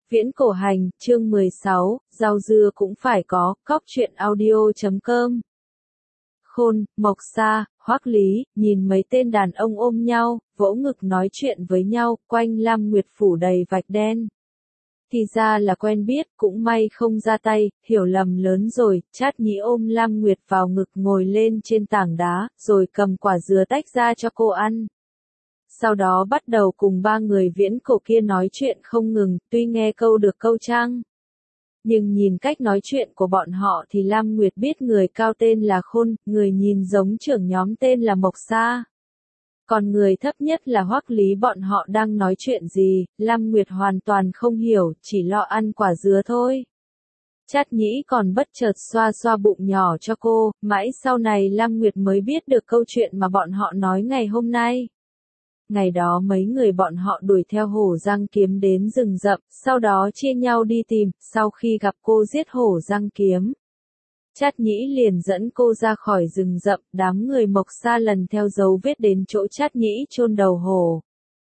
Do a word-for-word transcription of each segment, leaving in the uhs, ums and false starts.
Viễn cổ hành, chương mười sáu, rau dưa cũng phải có, cóc truyện audio chấm com. Khôn, Mộc Sa, Hoắc Lý, nhìn mấy tên đàn ông ôm nhau, vỗ ngực nói chuyện với nhau, quanh Lam Nguyệt phủ đầy vạch đen. Thì ra là quen biết, cũng may không ra tay, hiểu lầm lớn rồi, Trát Nhĩ ôm Lam Nguyệt vào ngực ngồi lên trên tảng đá, rồi cầm quả dứa tách ra cho cô ăn. Sau đó bắt đầu cùng ba người viễn cổ kia nói chuyện không ngừng, tuy nghe câu được câu trăng. Nhưng nhìn cách nói chuyện của bọn họ thì Lam Nguyệt biết người cao tên là Khôn, người nhìn giống trưởng nhóm tên là Mộc Sa. Còn người thấp nhất là Hoắc Lý, bọn họ đang nói chuyện gì, Lam Nguyệt hoàn toàn không hiểu, chỉ lo ăn quả dứa thôi. Trát Nhĩ còn bất chợt xoa xoa bụng nhỏ cho cô, mãi sau này Lam Nguyệt mới biết được câu chuyện mà bọn họ nói ngày hôm nay. Ngày đó mấy người bọn họ đuổi theo hổ răng kiếm đến rừng rậm, sau đó chia nhau đi tìm, sau khi gặp cô giết hổ răng kiếm. Trát Nhĩ liền dẫn cô ra khỏi rừng rậm, đám người Mộc Sa lần theo dấu vết đến chỗ Trát Nhĩ chôn đầu hổ.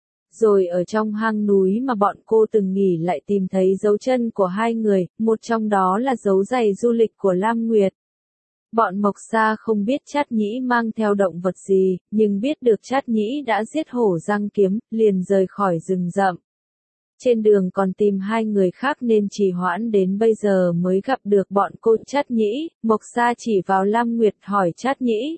Rồi ở trong hang núi mà bọn cô từng nghỉ lại tìm thấy dấu chân của hai người, một trong đó là dấu giày du lịch của Lam Nguyệt. Bọn Mộc Sa không biết Trát Nhĩ mang theo động vật gì, nhưng biết được Trát Nhĩ đã giết hổ răng kiếm, liền rời khỏi rừng rậm. Trên đường còn tìm hai người khác nên trì hoãn đến bây giờ mới gặp được bọn cô Trát Nhĩ. Mộc Sa chỉ vào Lam Nguyệt hỏi Trát Nhĩ.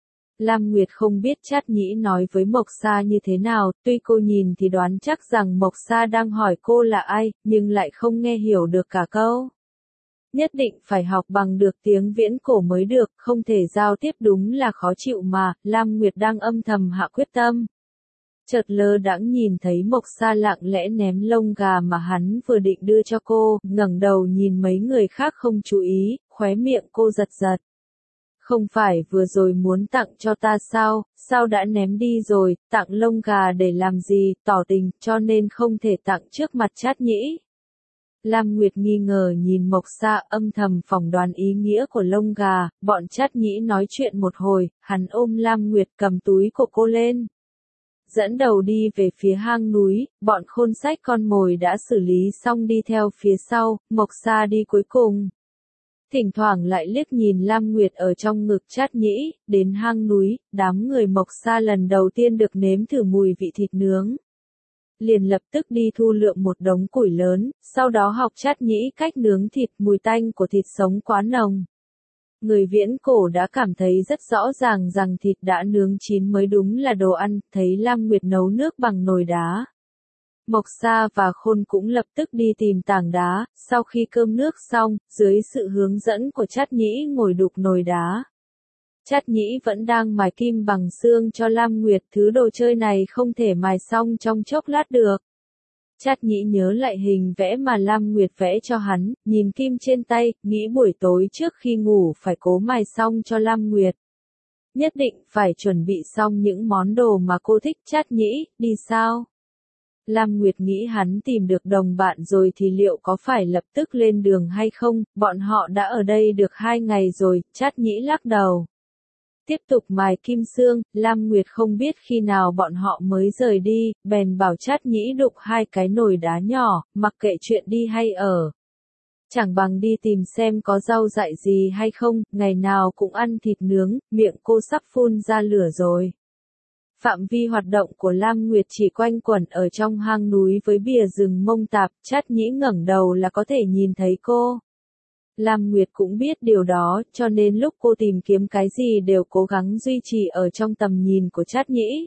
Lam Nguyệt không biết Trát Nhĩ nói với Mộc Sa như thế nào, tuy cô nhìn thì đoán chắc rằng Mộc Sa đang hỏi cô là ai, nhưng lại không nghe hiểu được cả câu. Nhất định phải học bằng được tiếng viễn cổ mới được, không thể giao tiếp đúng là khó chịu mà, Lam Nguyệt đang âm thầm hạ quyết tâm. Chợt lơ đãng nhìn thấy Mộc Sa lặng lẽ ném lông gà mà hắn vừa định đưa cho cô, ngẩng đầu nhìn mấy người khác không chú ý, khóe miệng cô giật giật. Không phải vừa rồi muốn tặng cho ta sao, sao đã ném đi rồi, tặng lông gà để làm gì, tỏ tình, cho nên không thể tặng trước mặt Trát Nhĩ. Lam Nguyệt nghi ngờ nhìn Mộc Sa, âm thầm phỏng đoán ý nghĩa của lông gà, bọn Trát Nhĩ nói chuyện một hồi, hắn ôm Lam Nguyệt cầm túi của cô lên. Dẫn đầu đi về phía hang núi, bọn Khôn xách con mồi đã xử lý xong đi theo phía sau, Mộc Sa đi cuối cùng. Thỉnh thoảng lại liếc nhìn Lam Nguyệt ở trong ngực Trát Nhĩ, đến hang núi, đám người Mộc Sa lần đầu tiên được nếm thử mùi vị thịt nướng. Liền lập tức đi thu lượm một đống củi lớn, sau đó học Trát Nhĩ cách nướng thịt, mùi tanh của thịt sống quá nồng. Người viễn cổ đã cảm thấy rất rõ ràng rằng thịt đã nướng chín mới đúng là đồ ăn, thấy Lam Nguyệt nấu nước bằng nồi đá. Mộc Sa và Khôn cũng lập tức đi tìm tảng đá, sau khi cơm nước xong, dưới sự hướng dẫn của Trát Nhĩ ngồi đục nồi đá. Trát Nhĩ vẫn đang mài kim bằng xương cho Lam Nguyệt, thứ đồ chơi này không thể mài xong trong chốc lát được. Trát Nhĩ nhớ lại hình vẽ mà Lam Nguyệt vẽ cho hắn, nhìn kim trên tay, nghĩ buổi tối trước khi ngủ phải cố mài xong cho Lam Nguyệt. Nhất định phải chuẩn bị xong những món đồ mà cô thích. Trát Nhĩ, đi sao? Lam Nguyệt nghĩ hắn tìm được đồng bạn rồi thì liệu có phải lập tức lên đường hay không, bọn họ đã ở đây được hai ngày rồi. Trát Nhĩ lắc đầu. Tiếp tục mài kim xương, Lam Nguyệt không biết khi nào bọn họ mới rời đi, bèn bảo Trát Nhĩ đục hai cái nồi đá nhỏ, mặc kệ chuyện đi hay ở. Chẳng bằng đi tìm xem có rau dại gì hay không, ngày nào cũng ăn thịt nướng, miệng cô sắp phun ra lửa rồi. Phạm vi hoạt động của Lam Nguyệt chỉ quanh quẩn ở trong hang núi với bìa rừng mông tạp, Trát Nhĩ ngẩng đầu là có thể nhìn thấy cô. Lam Nguyệt cũng biết điều đó, cho nên lúc cô tìm kiếm cái gì đều cố gắng duy trì ở trong tầm nhìn của Trát Nhĩ.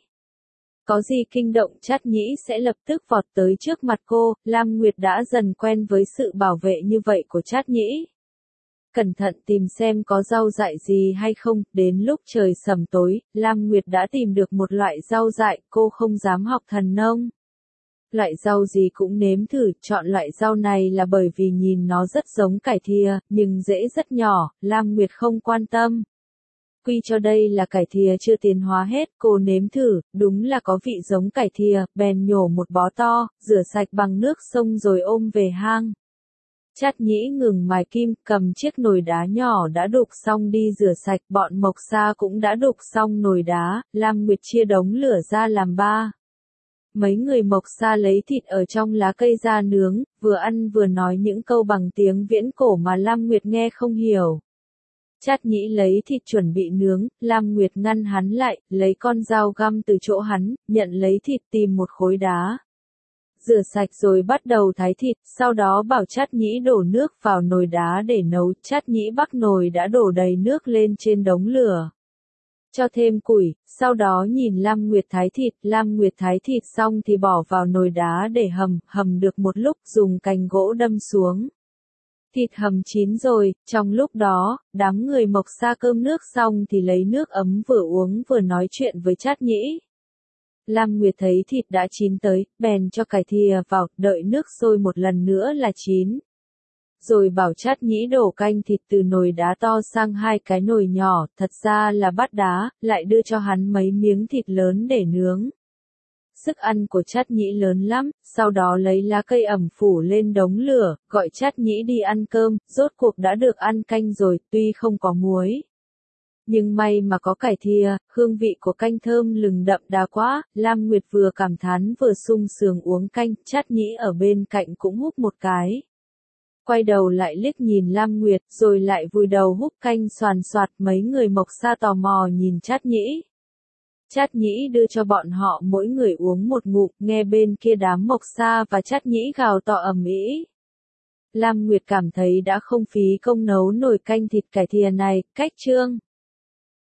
Có gì kinh động Trát Nhĩ sẽ lập tức vọt tới trước mặt cô, Lam Nguyệt đã dần quen với sự bảo vệ như vậy của Trát Nhĩ. Cẩn thận tìm xem có rau dại gì hay không, đến lúc trời sầm tối, Lam Nguyệt đã tìm được một loại rau dại, cô không dám học thần nông. Loại rau gì cũng nếm thử, chọn loại rau này là bởi vì nhìn nó rất giống cải thìa, nhưng rễ rất nhỏ, Lam Nguyệt không quan tâm. Quy cho đây là cải thìa chưa tiến hóa hết, cô nếm thử, đúng là có vị giống cải thìa, bèn nhổ một bó to, rửa sạch bằng nước sông rồi ôm về hang. Trát Nhĩ ngừng mài kim, cầm chiếc nồi đá nhỏ đã đục xong đi rửa sạch, bọn Mộc Sa cũng đã đục xong nồi đá, Lam Nguyệt chia đống lửa ra làm ba. Mấy người Mộc Sa lấy thịt ở trong lá cây ra nướng, vừa ăn vừa nói những câu bằng tiếng viễn cổ mà Lam Nguyệt nghe không hiểu. Trát Nhĩ lấy thịt chuẩn bị nướng, Lam Nguyệt ngăn hắn lại, lấy con dao găm từ chỗ hắn, nhận lấy thịt tìm một khối đá. Rửa sạch rồi bắt đầu thái thịt, sau đó bảo Trát Nhĩ đổ nước vào nồi đá để nấu. Trát Nhĩ bắc nồi đã đổ đầy nước lên trên đống lửa. Cho thêm củi, sau đó nhìn Lam Nguyệt thái thịt, Lam Nguyệt thái thịt xong thì bỏ vào nồi đá để hầm, hầm được một lúc dùng cành gỗ đâm xuống. Thịt hầm chín rồi, trong lúc đó, đám người Mộc Sa cơm nước xong thì lấy nước ấm vừa uống vừa nói chuyện với Trát Nhĩ. Lam Nguyệt thấy thịt đã chín tới, bèn cho cải thìa vào, đợi nước sôi một lần nữa là chín. Rồi bảo Trát Nhĩ đổ canh thịt từ nồi đá to sang hai cái nồi nhỏ, thật ra là bát đá, lại đưa cho hắn mấy miếng thịt lớn để nướng. Sức ăn của Trát Nhĩ lớn lắm, sau đó lấy lá cây ẩm phủ lên đống lửa, gọi Trát Nhĩ đi ăn cơm, rốt cuộc đã được ăn canh rồi, tuy không có muối. Nhưng may mà có cải thìa, hương vị của canh thơm lừng đậm đà quá, Lam Nguyệt vừa cảm thán vừa sung sướng uống canh, Trát Nhĩ ở bên cạnh cũng húp một cái. Quay đầu lại liếc nhìn Lam Nguyệt, rồi lại vùi đầu húp canh xoàn xoạt. Mấy người Mộc Sa tò mò nhìn Trát Nhĩ. Trát Nhĩ đưa cho bọn họ mỗi người uống một ngụm, nghe bên kia đám Mộc Sa và Trát Nhĩ gào to ầm ĩ. Lam Nguyệt cảm thấy đã không phí công nấu nồi canh thịt cải thìa này. Cách chương